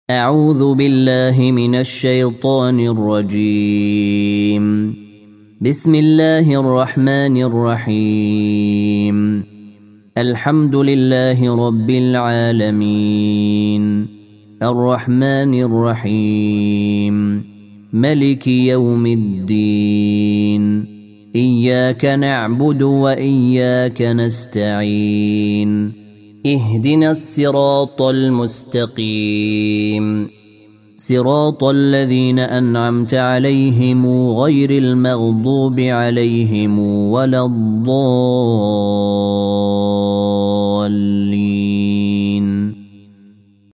أعوذ بالله من الشيطان الرجيم. بسم الله الرحمن الرحيم. الحمد لله رب العالمين الرحمن الرحيم ملك يوم الدين إياك نعبد وإياك نستعين اهدنا الصراط المستقيم صراط الذين أنعمت عليهم غير المغضوب عليهم ولا الضالين.